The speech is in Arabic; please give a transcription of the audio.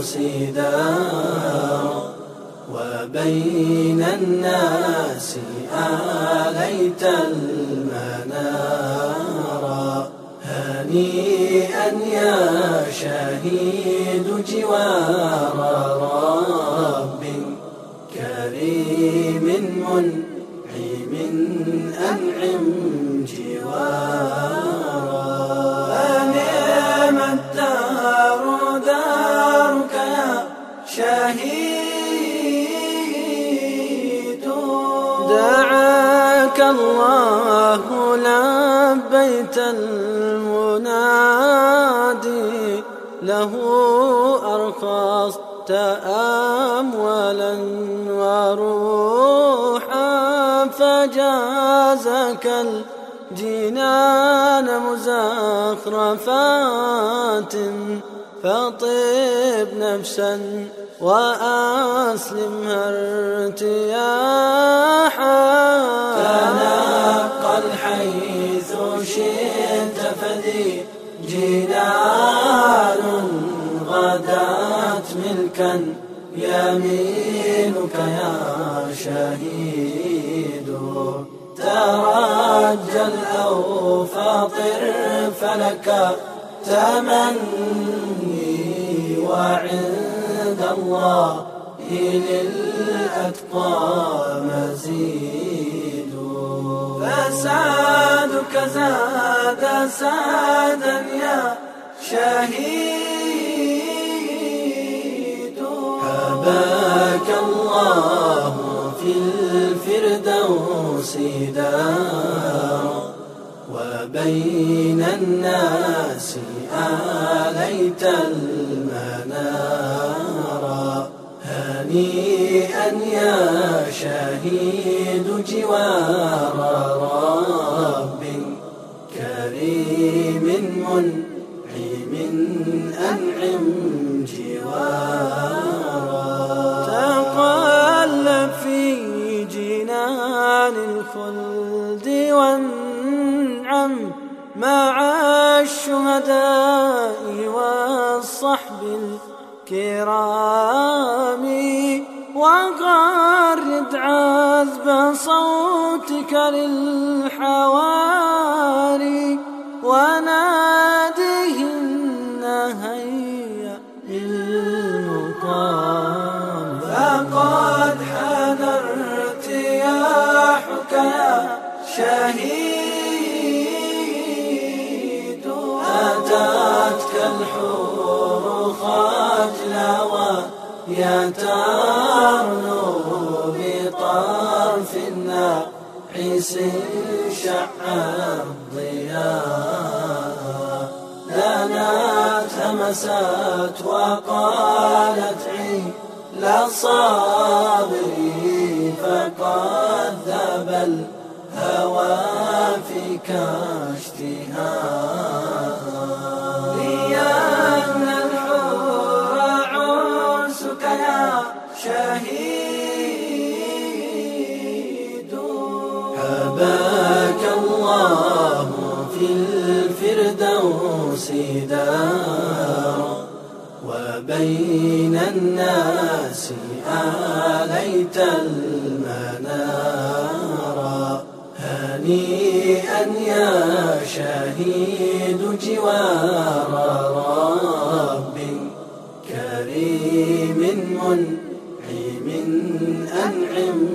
سدار وبين الناس آليت المنار هنيئا يا شهيد جوار رب كريم منعم أنعم جوارا فنعم الدار دارك يا شهيد دعاك الله لبيت المنادي له أرخصت أموالا وروحا فجازك الجنان مزخرفات فطب نفسا وأسلمها ارتياحا تنقل حيث شئت فذي جنان غدات ملكا يمينك يا شهيد ترجل أو فاطر فلك تمني وعند الله للأتقى مزيد فسعدك زاد سعدا يا شهيد حباك الله في الفردوس دار وبين الناس آليت المنار هنيئا يا شهيد جوار رب كريم منعم أنعم جوارا تقلب في جنان الخلد وانعم مع الشهداء والصحب الكرام وغرد عذب صوتك للحواري وناديهن هيا للمقام فقد حان ارتياحك يا شهيد أتتك الحور خجلا ويترنو بطرف الناعس شع الضياء دنت همست وقالت عيل صابري فقد ذاب الهوى فيك اشتهاء لأن الحور عرسك يا شهيد حباك الله في الفردوس دار وبين الناس آليت المنار هنيئا يا شهيد جوار رب كريم منعم أنعم